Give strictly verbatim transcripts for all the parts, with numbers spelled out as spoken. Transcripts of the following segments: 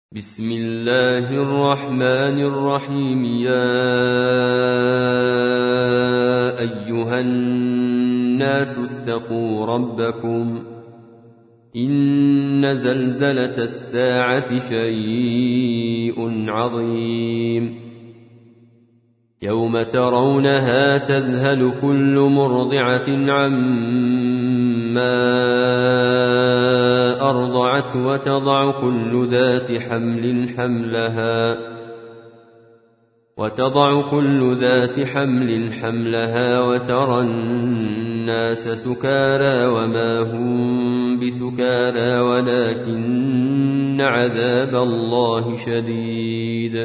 بسم الله الرحمن الرحيم. يا أيها الناس اتقوا ربكم إن زلزلة الساعة شيء عظيم. يوم ترونها تذهل كل مرضعة عما أرضعت وتضع كل ذات حمل حملها وتضع كل ذات حمل حملها وترى الناس سكارى وما هم بسكارى ولكن عذاب الله شديد.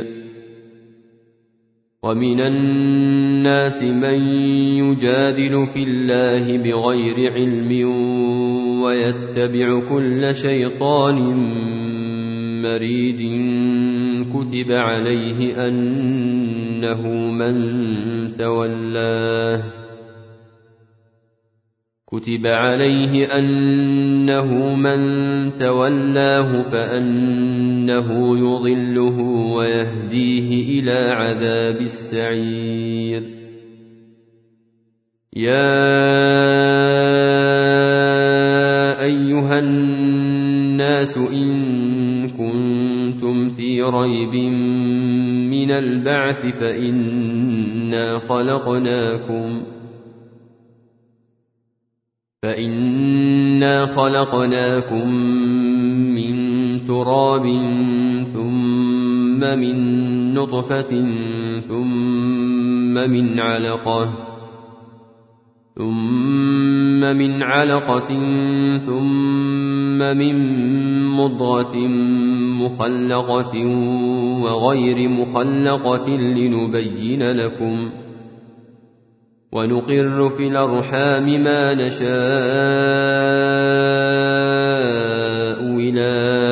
ومن الناس من يجادل في الله بغير علم ويتبع كل شيطان مريد كتب عليه أنه من تولاه كتب عليه أنه من تولاه فأنه يضله ويهديه إلى عذاب السعير. يا أيها الناس إن كنتم في ريب من البعث فإنا خلقناكم فإنا خلقناكم من تراب ثم من نطفة ثم من علقة ثم من علقة ثم من مضغة مخلقة وغير مخلقة لنبين لكم ونقر في الأرحام ما نشاء إلى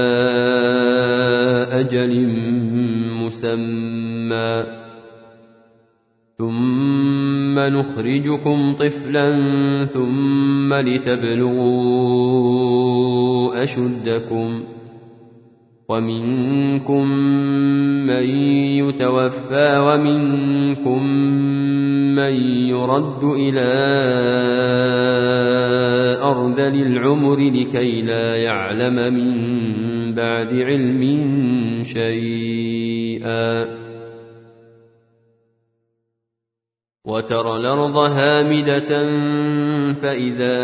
أجل مسمى ثم نخرجكم طفلا ثم لتبلغوا أشدكم ومنكم من يتوفى ومنكم من يرد إلى أرذل العمر لكي لا يعلم من بعد علم شيئا. وترى الأرض هامدة فإذا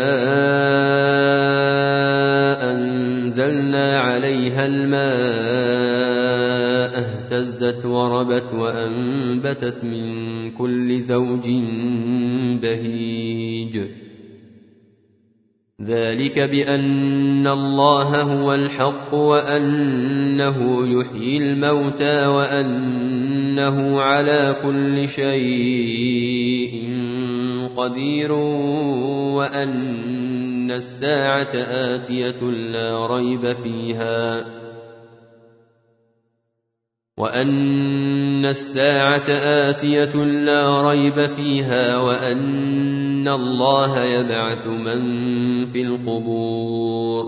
أنزلنا عليها الماء اهتزت وربت وأنبتت من كل زوج بهيج. ذلك بأن الله هو الحق وأنه يحيي الموتى وأنه على كل شيء قدير وأن الساعة آتية لا ريب فيها وأن الساعة آتية لا ريب فيها وأن الله يبعث من في القبور.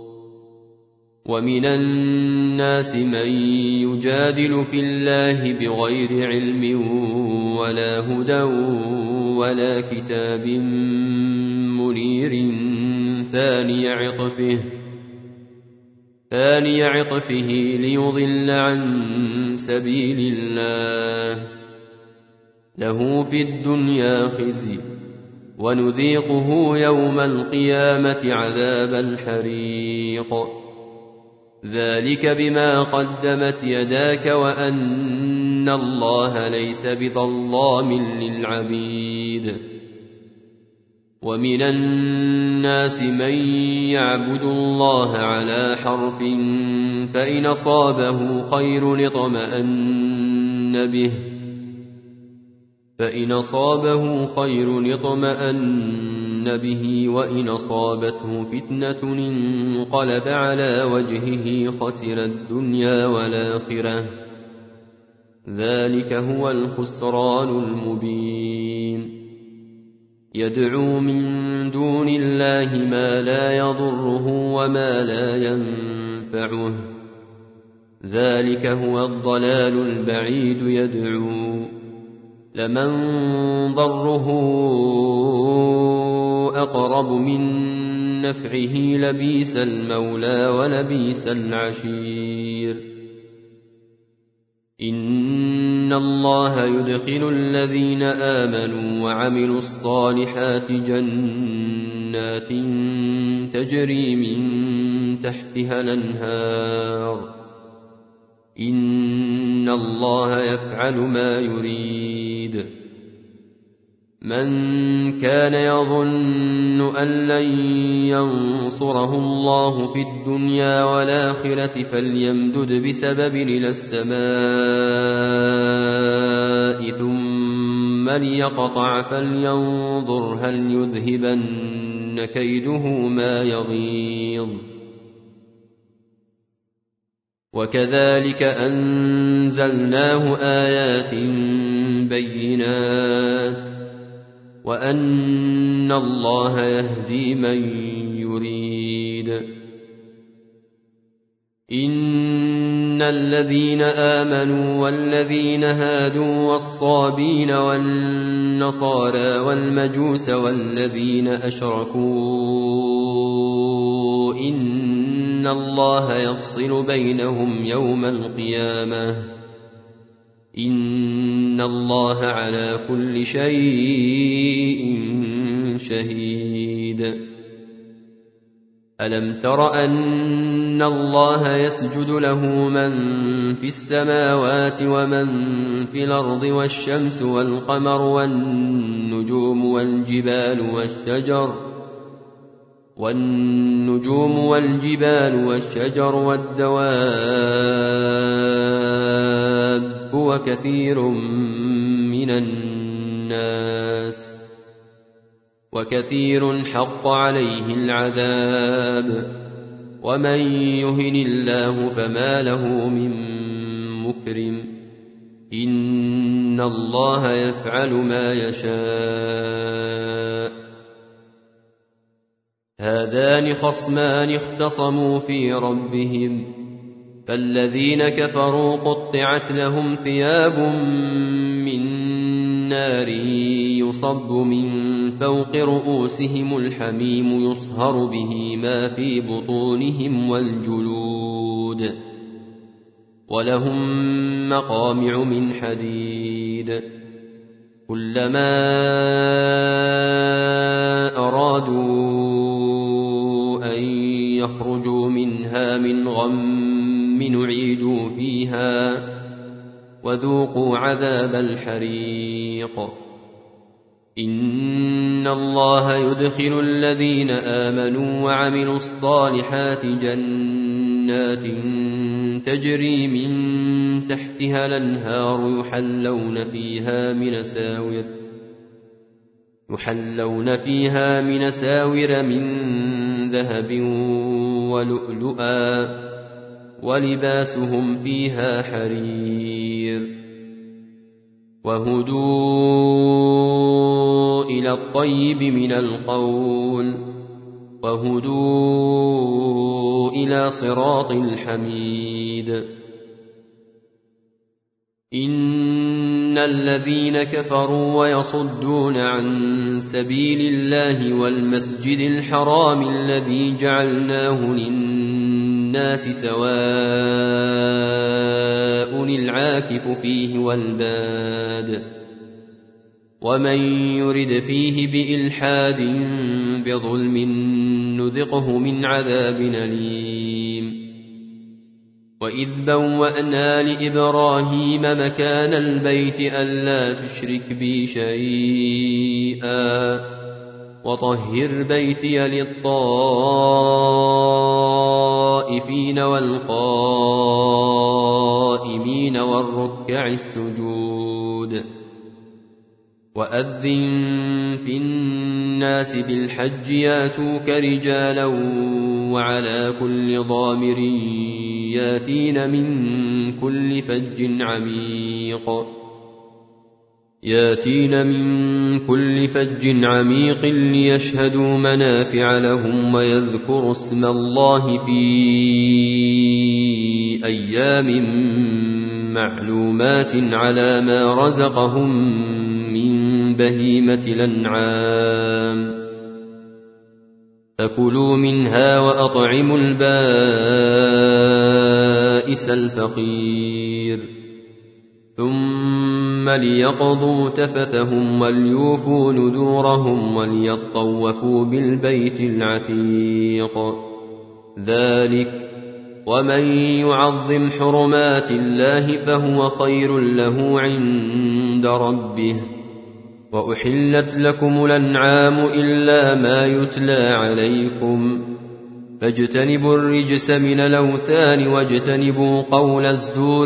ومن الناس من يجادل في الله بغير علم ولا هدى ولا كتاب منير ثاني عطفه ثاني عطفه ليضل عن سبيل الله له في الدنيا خزي ونذيقه يوم القيامة عذاب الحريق. ذلك بما قدمت يداك وأن الله ليس بظلام للعبيد. ومن الناس من يعبد الله على حرف فإن أصابه خير اطمأن به فإن أصابه خير اطمأن به وإن أصابته فتنة انقلب على وجهه خسر الدنيا والآخرة. ذلك هو الخسران المبين. يدعو من دون الله ما لا يضره وما لا ينفعه ذلك هو الضلال البعيد يدعو لمن ضره أقرب من نفعه لبيس المولى ولبيس العشير إن الله يدخل الذين آمنوا وعملوا الصالحات جنات تجري من تحتها الأنهار إن الله يفعل ما يريد من كان يظن أن لن ينصره الله في الدنيا والآخرة فليمدد بسبب إلى السماء ثم ليقطع فلينظر هل يذهبن كيده ما يغيظ وكذلك أنزلناه آيات بينات وأن الله يهدي من يريد إن الذين آمنوا والذين هادوا والصابين والنصارى والمجوس والذين أشركوا إن الله يفصل بينهم يوم القيامة إن الله على كل شيء شهيد ألم تر أن الله يسجد له من في السماوات ومن في الأرض والشمس والقمر والنجوم والجبال والشجر والنجوم والجبال والشجر والدواب وكثير من الناس وكثير حق عليه العذاب ومن يهن الله فما له من مكرم إن الله يفعل ما يشاء هذان خصمان اختصموا في ربهم فالذين كفروا قطعت لهم ثياب من نار يصب من فوق رؤوسهم الحميم يصهر به ما في بطونهم والجلود ولهم مقامع من حديد كلما أرادوا أن يخرجوا منها من غم نعيدوا فيها وذوقوا عذاب الحريق إن الله يدخل الذين آمنوا وعملوا الصالحات جنات تجري من تحتها الأنهار يحلون فيها من ساور يحلون فيها من ساور من ذهب ولؤلؤا ولباسهم فيها حرير وهدوا إلى الطيب من القول وهدوا إلى صراط الحميد إن الذين كفروا ويصدون عن سبيل الله والمسجد الحرام الذي جعلناه للناس سواء العاكف فيه والباد ومن يرد فيه بإلحاد بظلم نذقه من عذاب أليم وإذ بوأنا لإبراهيم مكان البيت ألا تشرك بي شيئا وطهر بيتي للطائفين والقائمين والركع السجود وأذن في الناس بالحج ياتوك رجالا وعلى كل ضامر ياتين من كل فج عميق ياتين من كل فج عميق ليشهدوا منافع لهم ويذكروا اسم الله في أيام معلومات على ما رزقهم من بهيمة الأنعام فكلوا منها وأطعموا البائس الفقير ثم ليقضوا تفثهم وليوفوا نذورهم وليطوفوا بالبيت العتيق ذلك ومن يعظم حرمات الله فهو خير له عند ربه وأحلت لكم الأنعام إلا ما يتلى عليكم فاجتنبوا الرجس من الأوثان واجتنبوا قول الزور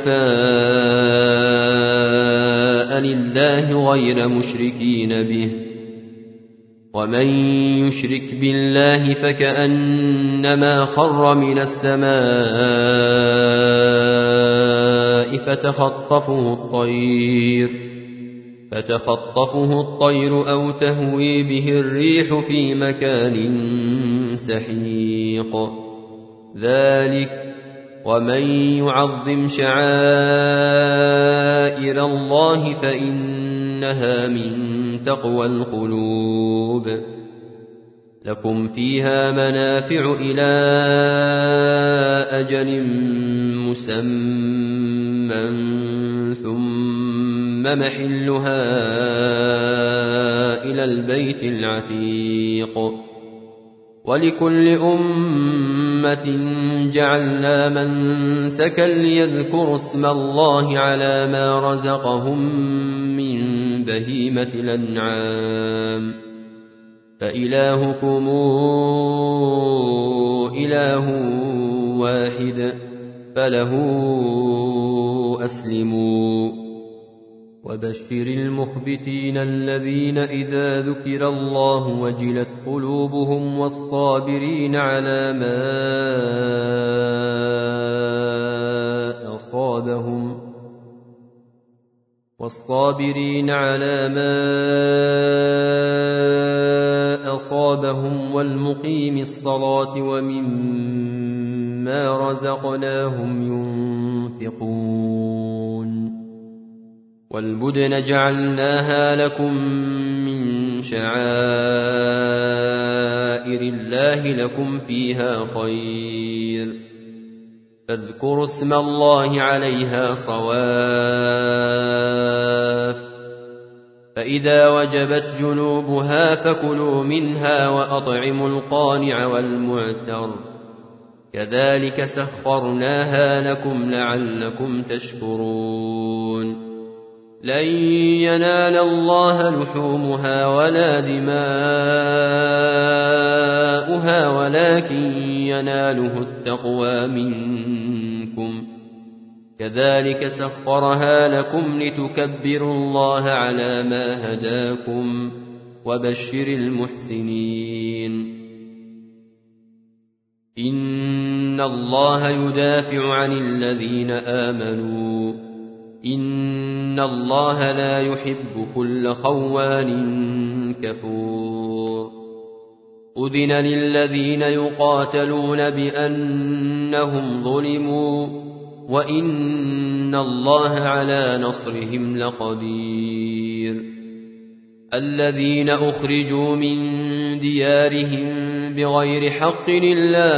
حنفاء لله غير مشركين به ومن يشرك بالله فكأنما خر من السماء فتخطفه الطير فتخطفه الطير أو تهوي به الريح في مكان سحيق ذلك ومن يعظم شعائر الله فإنها من تقوى القلوب لكم فيها منافع إلى أجل مسمى ثم محلها إلى البيت العتيق ولكل أمة جعلنا منسكا ليذكروا اسم الله على ما رزقهم من بهيمة الأنعام فإلهكم إله واحد فله أسلموا وبشر المخبتين الذين إذا ذكر الله وجلت قلوبهم والصابرين على ما أصابهم والصابرين على ما أصابهم والمقيم الصلاة ومما رزقناهم ينفقون والبدن جعلناها لكم من شعائر الله لكم فيها خير فاذكروا اسم الله عليها صواف فإذا وجبت جنوبها فكلوا منها وأطعموا القانع والمعتر كذلك سخرناها لكم لعلكم تشكرون لن ينال الله لحومها ولا دماؤها ولكن يناله التقوى منكم كذلك سخرها لكم لتكبروا الله على ما هداكم وبشر المحسنين إن الله يدافع عن الذين آمنوا إن الله لا يحب كل خوان كفور أذن للذين يقاتلون بأنهم ظلموا وإن الله على نصرهم لقدير الذين أخرجوا من ديارهم بغير حق إلا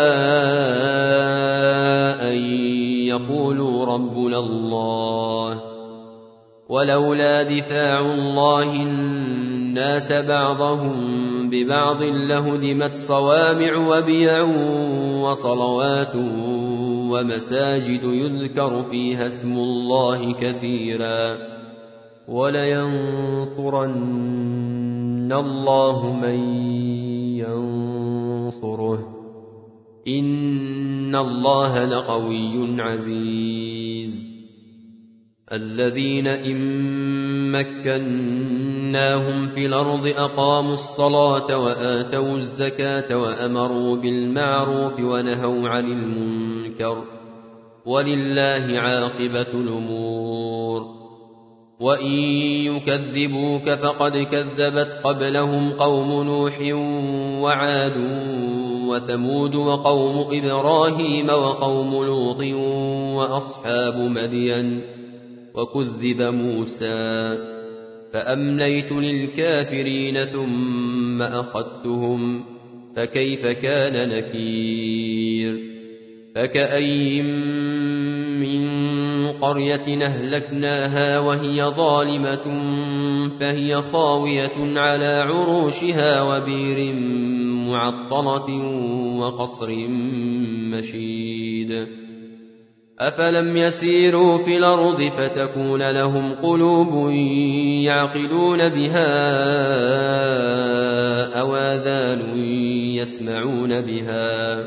أن يقولوا ربنا الله ولولا دفاع الله الناس بعضهم ببعض لهدمت صوامع وبيع وصلوات ومساجد يذكر فيها اسم الله كثيرا ولينصرن الله من ينصره إن الله لقوي عزيز الذين إن مكناهم في الأرض أقاموا الصلاة وآتوا الزكاة وأمروا بالمعروف ونهوا عن المنكر ولله عاقبة الأمور وإن يكذبوك فقد كذبت قبلهم قوم نوح وعاد وثمود وقوم إبراهيم وقوم لوط وأصحاب مدين وكذب موسى فأمليت للكافرين ثم أخذتهم فكيف كان نكير فكأين من قرية أهلكناها وهي ظالمة فهي خاوية على عروشها وبير معطلة وقصر مشيد أفلم يسيروا في الأرض فتكون لهم قلوب يعقلون بها أو آذان يسمعون بها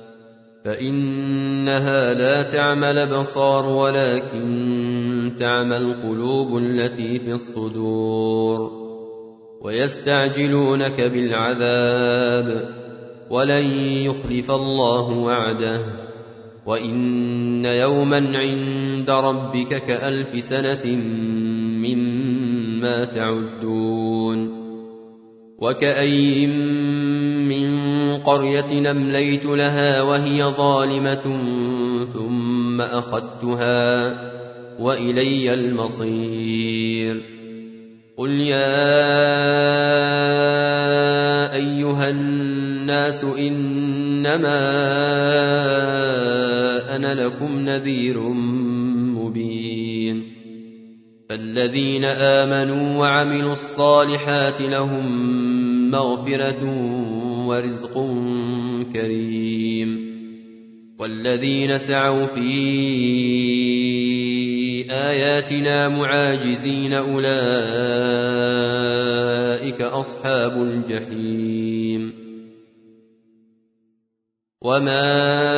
فإنها لا تعمى الأبصار ولكن تعمى القلوب التي في الصدور ويستعجلونك بالعذاب ولن يخلف الله وعده وإن يوما عند ربك كألف سنة مما تعدون وكأين من قرية أمليت لها وهي ظالمة ثم أخذتها وإلي المصير قل يا أيها الناس إنما أنا لكم نذير مبين فالذين آمنوا وعملوا الصالحات لهم مغفرة ورزق كريم والذين سعوا في آياتنا معاجزين أولئك أصحاب الجحيم وما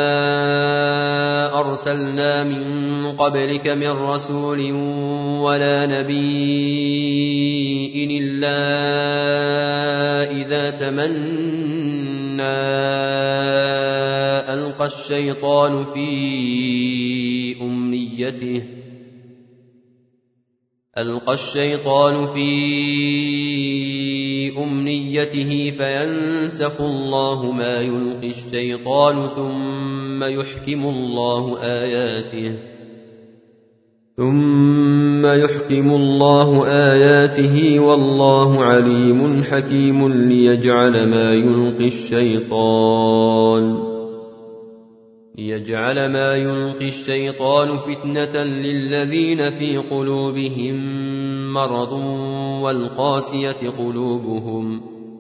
أرسلنا من قبلك من رسول ولا نبي إلا إذا تمنى ألقى الشيطان في أمنيته ألقى الشيطان في أمنيته فينسخ الله ما يلقي الشيطان ثم يحكم الله آياته ثم يحكم الله آياته والله عليم حكيم ليجعل ما يلقي الشيطان ليجعل ما يلقي الشيطان فتنة للذين في قلوبهم مرض والقاسية قلوبهم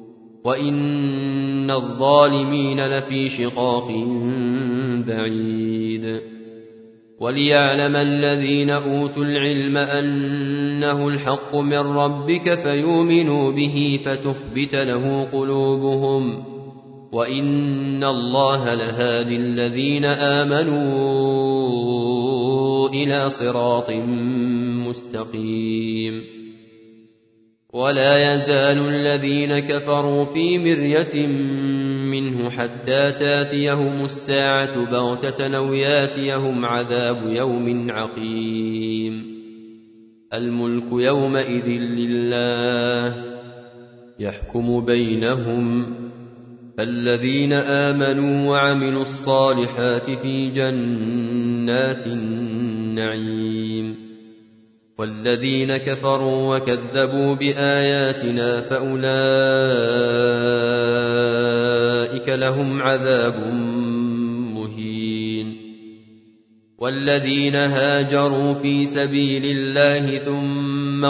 وإن الظالمين لفي شقاق بعيد وليعلم الذين أوتوا العلم أنه الحق من ربك فيؤمنوا به فتخبت له قلوبهم وإن الله لهادي الذين آمنوا إلى صراط مستقيم ولا يزال الذين كفروا في مرية منه حتى تاتيهم الساعة بغتة أو ياتيهم عذاب يوم عقيم الملك يومئذ لله يحكم بينهم الذين آمنوا وعملوا الصالحات في جنات النعيم والذين كفروا وكذبوا بآياتنا فأولئك لهم عذاب مهين والذين هاجروا في سبيل الله ثم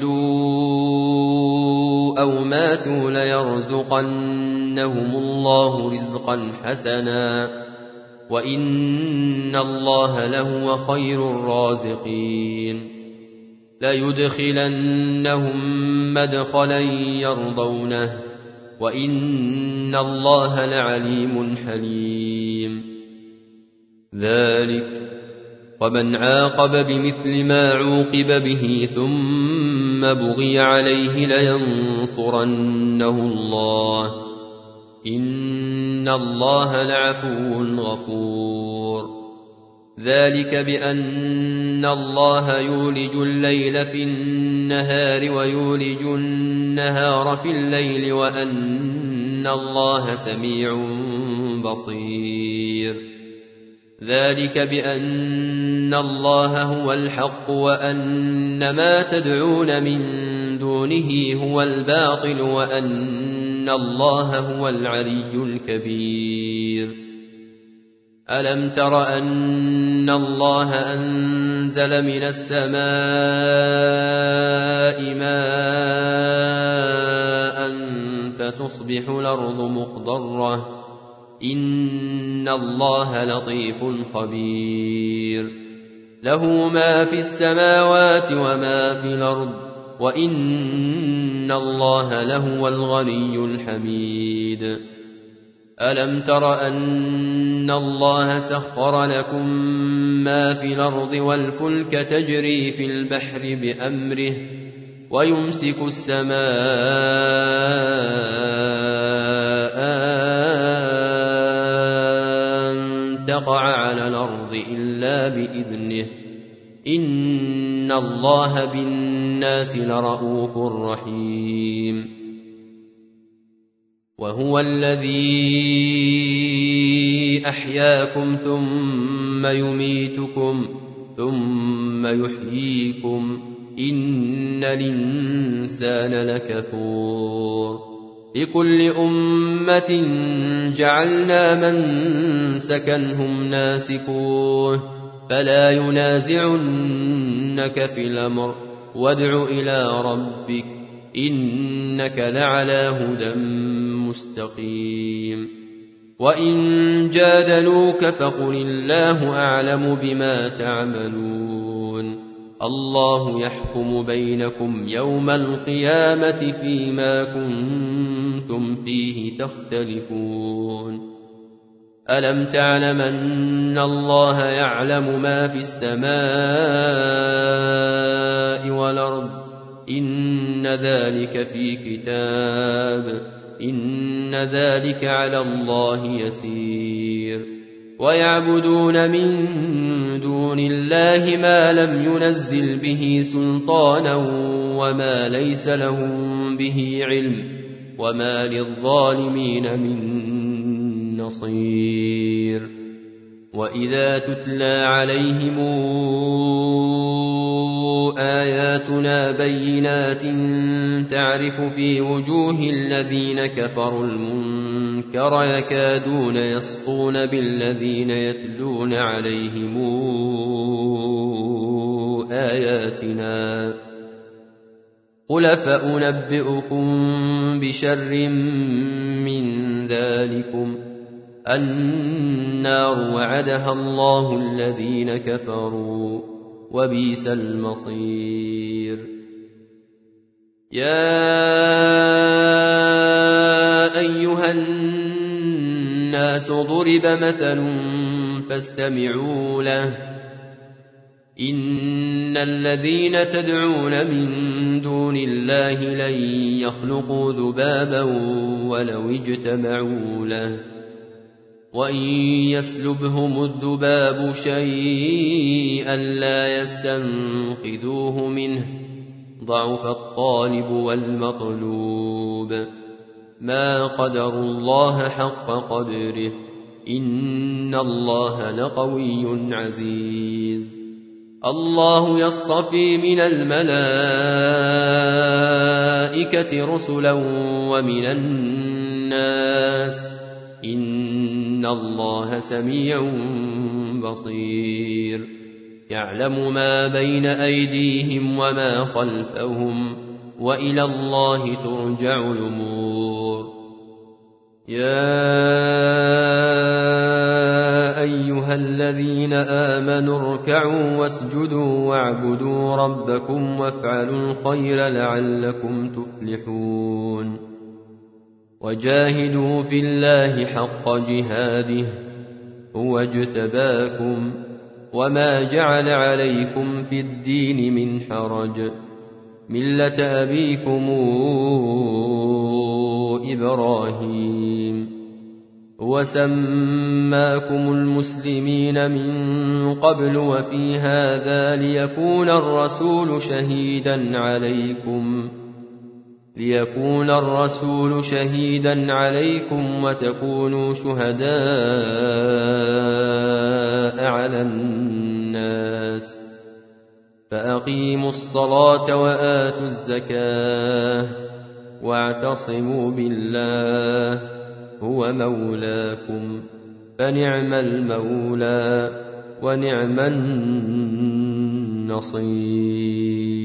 قتلوا أو ماتوا ليرزقنهم الله رزقا حسنا وإن الله لهو خير الرازقين ليدخلنهم مدخلا يرضونه وإن الله لعليم حليم ذلك ومن عاقب بمثل ما عوقب به ثم بغي عليه لينصرنه الله إن الله لعفو غفور ذلك بأن الله يولج الليل في النهار ويولج النهار في الليل وأن الله سميع بصير. ذلك بأن الله هو الحق وأن ما تدعون من دونه هو الباطل وأن الله هو العلي الكبير. ألم تر أن الله أنزل من السماء ماء فتصبح الأرض مخضرة إن الله لطيف خبير. له ما في السماوات وما في الأرض وإن الله لهو الغني الحميد. ألم تر أن الله سخر لكم ما في الأرض والفلك تجري في البحر بأمره ويمسك السماء أن تقع على الأرض إلا بإذنه إن الله بالناس لرءوف رحيم. وهو الذي أحياكم ثم يميتكم ثم يحييكم إن الإنسان لكفور. لكل أمة جعلنا منسكا هم ناسكوه فلا ينازعنك في الأمر وادع إلى ربك إنك لعلى هدى مستقيم. وإن جادلوك فقل الله أعلم بما تعملون الله يحكم بينكم يوم القيامة فيما كنتم فيه تختلفون. ألم تعلم أن الله يعلم ما في السماء والأرض إن ذلك في كتاب إن ذلك على الله يسير. ويعبدون من دون الله ما لم ينزل به سلطانا وما ليس لهم به علم وما للظالمين من نصير. وإذا تتلى عليهم آياتنا بينات تعرف في وجوه الذين كفروا المنكر يكادون يسطون بالذين يتلون عليهم آياتنا. قل فأنبئكم بشر من ذلكم النار وعدها الله الذين كفروا وبئس المصير. يا أيها الناس ضرب مثل فاستمعوا له إن الذين تدعون من دون الله لن يخلقوا ذبابا ولو اجتمعوا له وإن يسلبهم الذباب شيئا لا يستنقذوه منه ضعف الطالب والمطلوب. ما قدروا الله حق قدره إن الله لقوي عزيز. الله يصطفي من الملائكة رسلا ومن الناس إن الله سميع بصير. يعلم ما بين أيديهم وما خلفهم وإلى الله ترجع الأمور. يا أيها الذين آمنوا اركعوا واسجدوا واعبدوا ربكم وافعلوا الخير لعلكم تفلحون. وجاهدوا في الله حق جهاده هو اجتباكم وما جعل عليكم في الدين من حرج ملة أبيكم إبراهيم وسماكم المسلمين من قبل وفي هذا ليكون الرسول شهيدا عليكم ليكون الرسول شهيدا عليكم وتكونوا شهداء على الناس فأقيموا الصلاة وآتوا الزكاة واعتصموا بالله هو مولاكم فنعم المولى ونعم النصير.